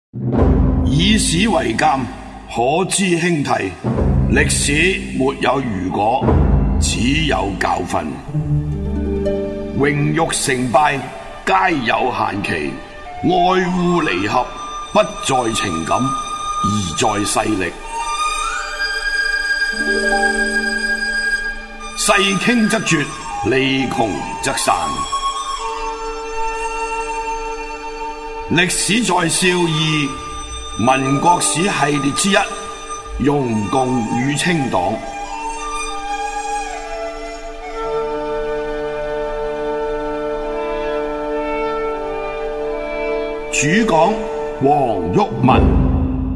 以史為鑑，可知興替。歷史沒有如果，只有教訓。榮辱成敗皆有限期，愛惡離合不在情感，而在勢力。勢傾則絕，利窮則散。歷史在笑貳，民國史系列之一，容共與清黨。主講黃毓民。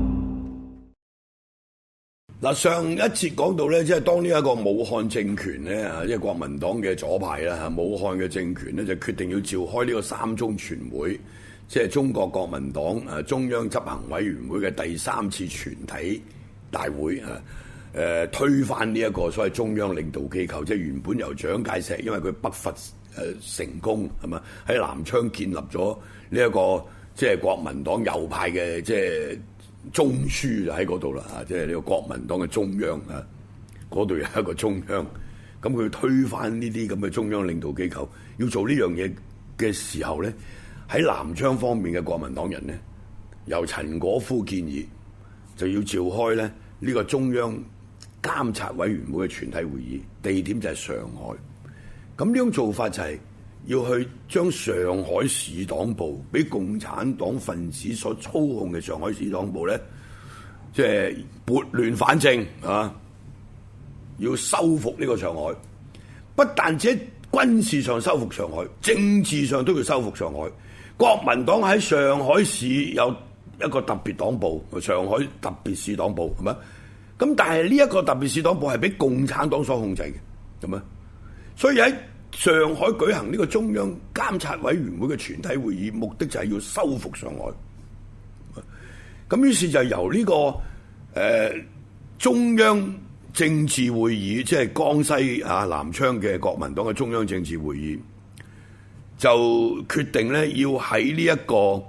嗱，上一節講到咧，即係當呢一個武漢政權咧，即係國民黨嘅左派啦，武漢嘅政權咧就決定要召開呢個三中全會，即係中國國民黨中央執行委員會嘅第3次全體大會啊，推翻呢一個所謂中央領導機構，即係原本由蔣介石，因為佢北伐成功係嘛，喺南昌建立咗呢一個即係國民黨右派嘅即係中樞就喺嗰度啦，即係呢個國民黨嘅中央啊，嗰度有一個中央，咁佢推翻呢啲咁嘅中央領導機構，要做呢樣嘢嘅時候咧，喺南昌方面嘅國民黨人咧，由陳果夫建議就要召開咧呢個中央監察委員會嘅全體會議，地點就係上海。咁呢種做法就係要去將上海市黨部俾共產黨分子所操控嘅上海市黨部咧，即係撥亂反正啊！要收復呢個上海，不但止喺軍事上收復上海，政治上都要收復上海。國民黨喺上海市有一個特別黨部，上海特別市黨部係咪？咁但係呢一個特別市黨部係俾共產黨所控制嘅，係咪？所以喺上海舉行呢個中央監察委員會嘅全體會議，目的就係要收復上海。咁於是就由呢個中央政治會議，即係江西南昌嘅國民黨嘅中央政治會議，就決定咧要喺呢一個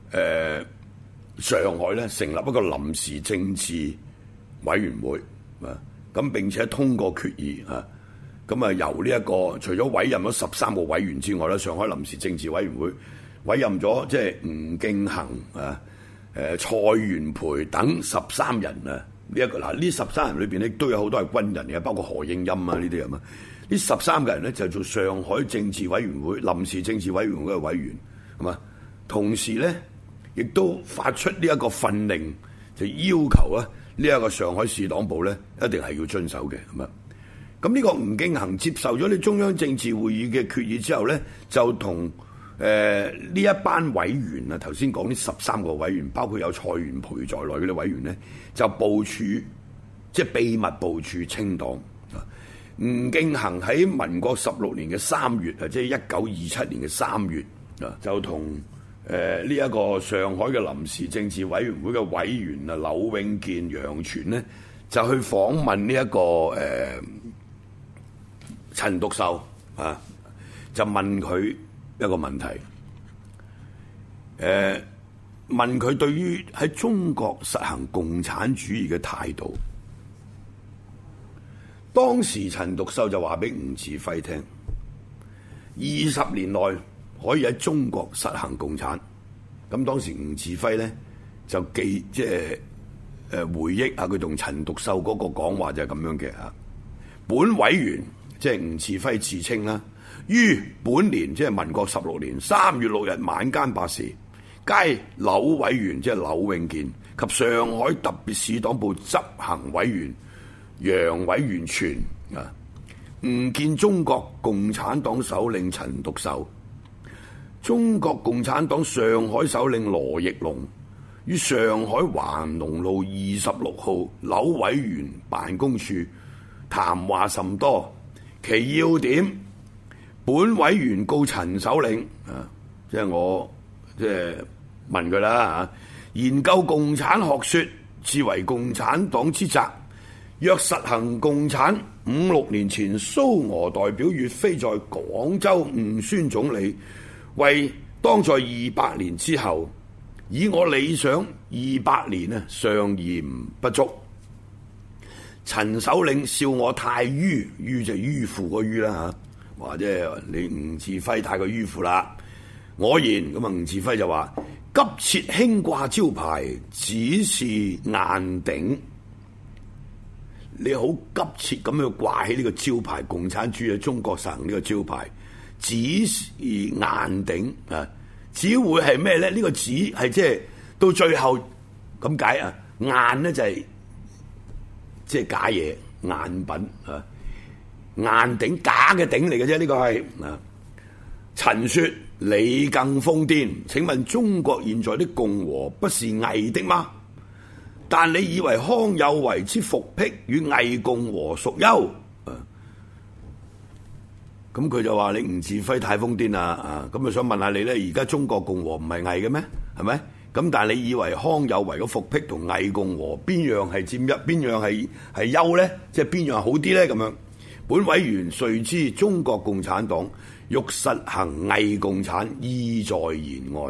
上海咧成立一個臨時政治委員會啊，咁並且通過決議啊。咁啊，由呢一個除咗委任咗13個委員之外咧，上海臨時政治委員會委任咗即係吳敬恒啊、蔡元培等13人啊。呢一個嗱，呢13人裏邊咧都有好多係軍人嘅，包括何應欽啊呢啲咁啊。呢13個人咧就做上海政治委員會臨時政治委員會嘅委員，係嘛？同時咧亦都發出呢一個訓令，就要求啊呢一個上海市黨部咧一定係要遵守嘅，係嘛？咁呢個吳敬恒接受咗你中央政治會議嘅決議之後咧，就同呢一班委員啊，頭先講呢13個委員，包括有蔡元培在內嗰啲委員咧，就部署即係秘密部署清黨。吳敬恒喺民國16年嘅3月啊，即係1927年嘅3月啊，就同呢一個上海嘅臨時政治委員會嘅委員啊，柳永健、楊泉咧，就去訪問呢一個陳獨秀啊，就問佢一個問題，問佢對於喺中國實行共產主義嘅態度。當時陳獨秀就話俾吳稚暉聽，20年內可以喺中國實行共產。咁當時吳稚暉咧就即係回憶下佢同陳獨秀嗰個講話就係咁樣嘅啊。本委員即係吳稚暉自稱啦，於本年即係民國16年3月6日晚間8時，皆柳委員即係柳永健及上海特別市黨部執行委員楊委員全啊，晤見中國共產黨首領陳獨秀，中國共產黨上海首領羅奕龍於上海華農路26號柳委員辦公處談話甚多，其要點，本委員告陳首領啊，即係我即係問佢啦嚇，研究共產學說，自為共產黨之責。若實行共產，5、6年前蘇俄代表岳飛在廣州晤孫總理，為當在200年之後， 以我理想200年啊，尚嫌不足。陳首領笑我太迂，迂就迂腐個迂啦嚇，或者你吳稚暉太過迂腐啦。我言咁啊，吳稚暉就話：急切興掛招牌，只是硬頂。你好急切咁樣掛起呢個招牌，共產主義中國實行呢個招牌，只是硬頂啊！只會係咩咧？呢個只係即係到最後咁解啊！硬咧就係即係假嘢、硬品啊！硬頂假嘅頂嚟嘅啫，呢個係啊！陳說你更瘋癲，請問中國現在的共和不是偽的嗎？但你以為康有為之復辟與偽共和屬休？咁佢就話你吳稚暉太瘋癲啦！咁想問下你咧，而家中國共和唔係偽嘅咩？係咪？咁但係你以為康有為嘅復辟同偽共和邊樣係佔一，邊樣係優咧？即係邊樣好啲咧？咁樣，本委員遂知中國共產黨欲實行偽共產，意在言外。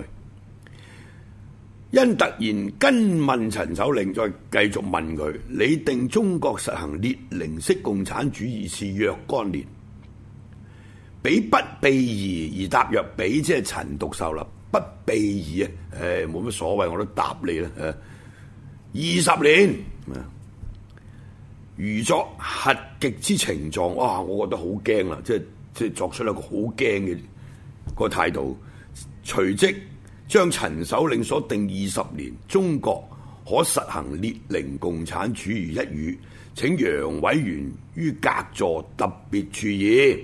因突然跟問陳首領，再繼續問佢：你定中國實行列寧式共產主義是若干年？彼不避疑而答曰：彼即係陳獨秀啦，不避疑啊！冇乜所謂，我都答你啦。20年，如作核極之情狀，哇！我覺得好驚啦，即係作出一個好驚嘅個態度，隨即將陳首領所定20年中國可實行列寧共產主義一語，請楊委員於隔座特別注意。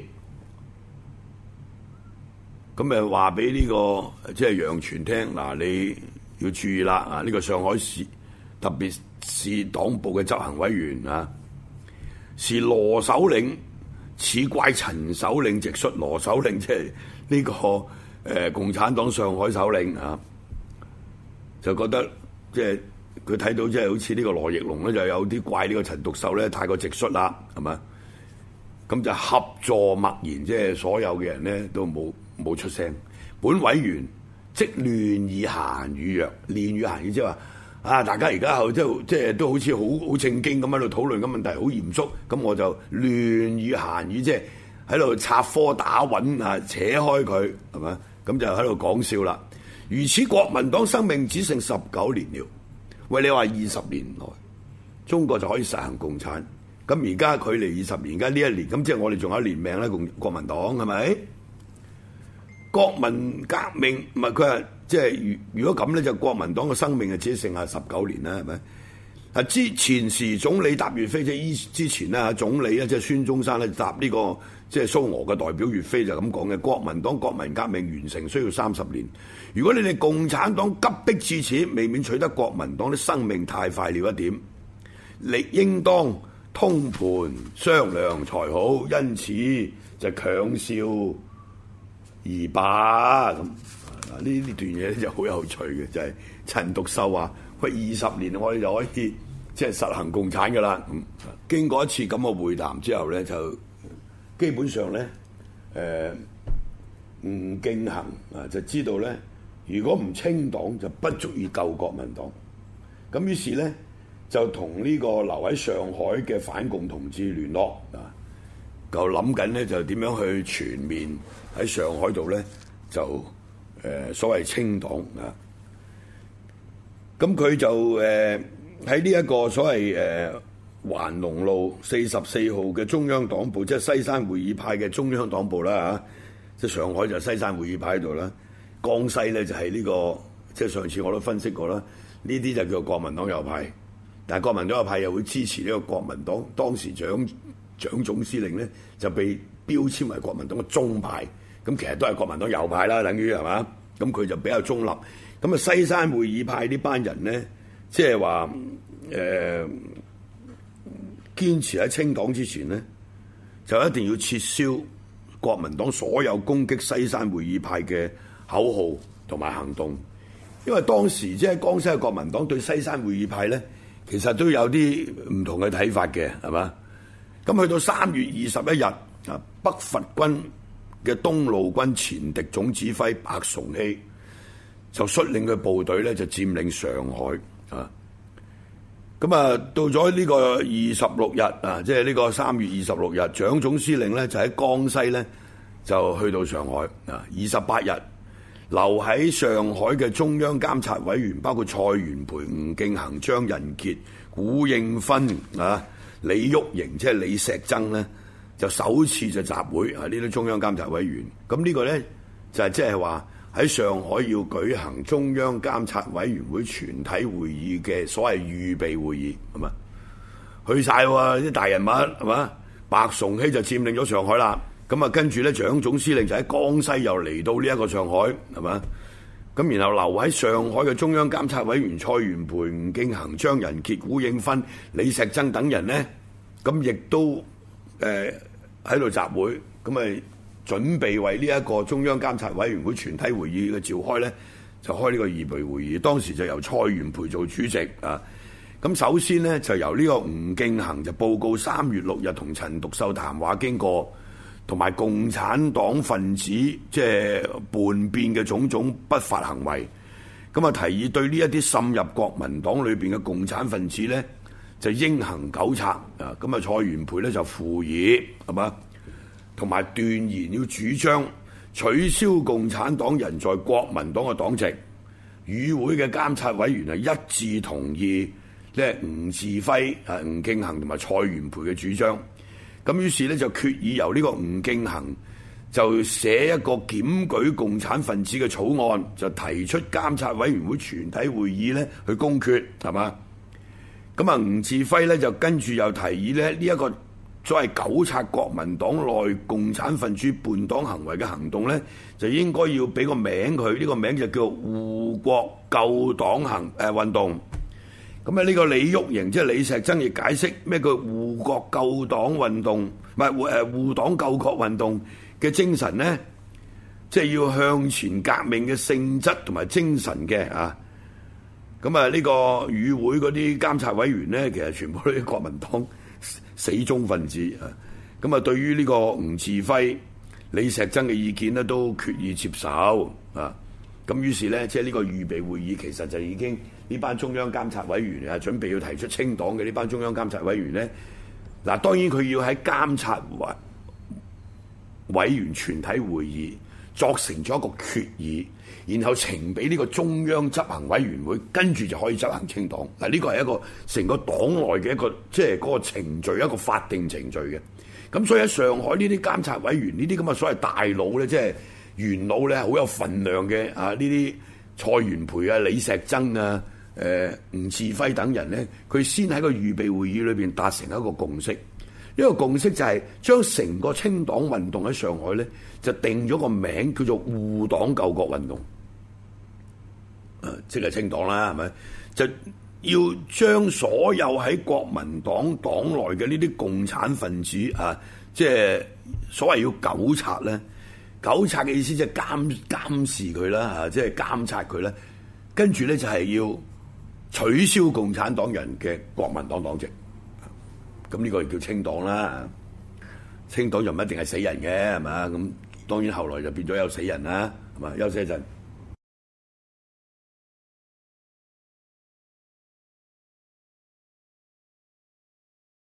咁咪話俾呢個即係楊全聽嗱，你要注意啦啊！呢個上海市特別市黨部嘅執行委員啊，是羅首領，此怪陳首領直率。羅首領即係呢個共產黨上海首領啊，就覺得即係佢睇到即係好似呢個羅奕龍咧，就有啲怪呢個陳獨秀咧太過直率啦，係嘛？咁就合座默然，即係所有嘅人咧都冇出聲。本委員即亂以閒語曰：亂語閒語即係話啊，大家而家即係都好似好正經咁喺度討論緊問題，好嚴肅。咁我就亂以閒語，即係喺度插科打諢啊，扯開佢係嘛？咁就喺度講笑啦。如此國民黨生命只剩19年了。喂，你話20年內中國就可以實行共產？咁而家距離20年，而家呢一年，咁即係我哋仲有1年命咧。國民黨係咪？國民革命唔係佢話，即係如果咁咧，就國民黨嘅生命就只剩下19年啦，係咪？啊，之前時總理答岳飛，即係之前咧，總理咧即係孫中山咧答呢個即係蘇俄嘅代表岳飛就咁講嘅。國民黨國民革命完成需要30年。如果你哋共產黨急迫至此，未免取得國民黨的生命太快了一點，你應當通盤商量才好，因此就強笑而罷。咁呢段嘢就好有趣嘅，就係陳獨秀話：喂，20年我哋就可以即係實行共產㗎啦。經過一次咁嘅會談之後咧，就基本上咧，吳敬恒啊就知道咧，如果唔清黨就不足以救國民黨。咁於是咧，就同呢個留喺上海嘅反共同志聯絡啊，就諗緊咧就點樣去全面喺上海度咧就所謂清黨啊。咁佢就喺呢一個所謂環龍路44號嘅中央黨部，即係西山會議派嘅中央黨部啦嚇，即係上海就西山會議派喺度啦，江西咧就係呢個，即係上次我都分析過啦，呢啲就叫做國民黨右派。但係國民黨右派又會支持呢個國民黨，當時蔣總司令咧就被標籤為國民黨嘅中派，咁其實都係國民黨右派啦，等於係嘛？咁佢就比較中立。咁啊，西山會議派呢班人咧，即係話堅持喺清黨之前咧，就一定要撤銷國民黨所有攻擊西山會議派嘅口號同埋行動，因為當時即係江西嘅國民黨對西山會議派咧，其實都有啲唔同嘅睇法嘅，係嘛？咁去到3月21日啊，北伐軍嘅東路軍前敵總指揮白崇禧就率領嘅部隊咧就佔領上海啊。咁啊，到咗呢個26日啊，即係呢個3月26日，蔣總司令咧就喺江西咧就去到上海啊。28日留喺上海嘅中央監察委員包括蔡元培、吳敬恒、張人傑、古應芬啊、李煜瀛，即係李石曾咧，就首次就集會啊！呢啲中央監察委員，咁呢個咧就係即係話喺上海要舉行中央監察委員會全體會議嘅所謂預備會議，係嘛？去晒喎啲大人物，係嘛？白崇禧就佔領咗上海啦。咁啊，跟住咧，蔣總司令就喺江西又嚟到呢一個上海，係嘛？咁然後留喺上海嘅中央監察委員蔡元培、吳敬恒、張人傑、古應芬、李石曾等人呢，咁亦都喺度集會，咁咪準備為呢一個中央監察委員會全體會議嘅召開呢，就開呢個預備會議。當時就由蔡元培做主席啊。咁首先呢，就由呢個吳敬恒就報告3月6日同陳獨秀談話經過，同埋共產黨分子即係叛變嘅種種不法行為。咁啊，提議對呢一啲滲入國民黨裏邊嘅共產分子呢，就應行糾察啊。咁啊，蔡元培呢就附議，係嘛？同埋斷言要主張取消共產黨人在國民黨嘅黨籍。與會嘅監察委員係一致同意呢吳稚輝、吳敬恒同埋蔡元培嘅主張。咁於是咧就決議由呢個吳敬恒就寫一個檢舉共產分子嘅草案，就提出監察委員會全體會議咧去公決，係嘛？咁啊，吳稚輝咧就跟住又提議咧呢一個所謂糾察國民黨內共產分子叛黨行為嘅行動咧，就應該要俾個名佢，呢個名就叫護國救黨運動。咁啊，呢個李煜瀛即係李石曾亦解釋咩叫護國救黨運動，唔係護黨救國運動嘅精神呢，即係要向前革命嘅性質同埋精神嘅啊。咁啊，呢個與會嗰啲監察委員呢，其實全部都係國民黨死忠分子啊。咁啊，對於呢個吳稚輝、李石曾嘅意見呢，都決意接受啊。咁於是呢，即係呢個預備會議其實就已經呢班中央監察委員啊，準備要提出清黨嘅呢班中央監察委員呢，嗱，當然佢要喺監察委員全體會議作成咗一個決議，然後呈俾呢個中央執行委員會，跟住就可以執行清黨。嗱，呢個係一個成個黨內嘅一個即係嗰個程序，一個法定程序嘅。咁所以喺上海呢啲監察委員呢啲咁嘅所謂大佬呢，即係元老咧，好有份量嘅啊！呢啲蔡元培啊、李石曾啊、吳稚輝等人咧，佢先喺個預備會議裏邊達成一個共識。呢個共識就係將成個清黨運動喺上海咧，就定咗個名叫做護黨救國運動。即係清黨啦，係咪？就要將所有喺國民黨黨內嘅呢啲共產分子啊，即係所謂要糾察咧。糾察嘅意思即係監視佢啦，嚇，即係監察佢啦。跟住咧就係要取消共產黨人嘅國民黨黨籍。咁呢個叫清黨啦。清黨就唔一定係死人嘅，係嘛？咁當然後來就變咗有死人啦，係嘛？休息一陣。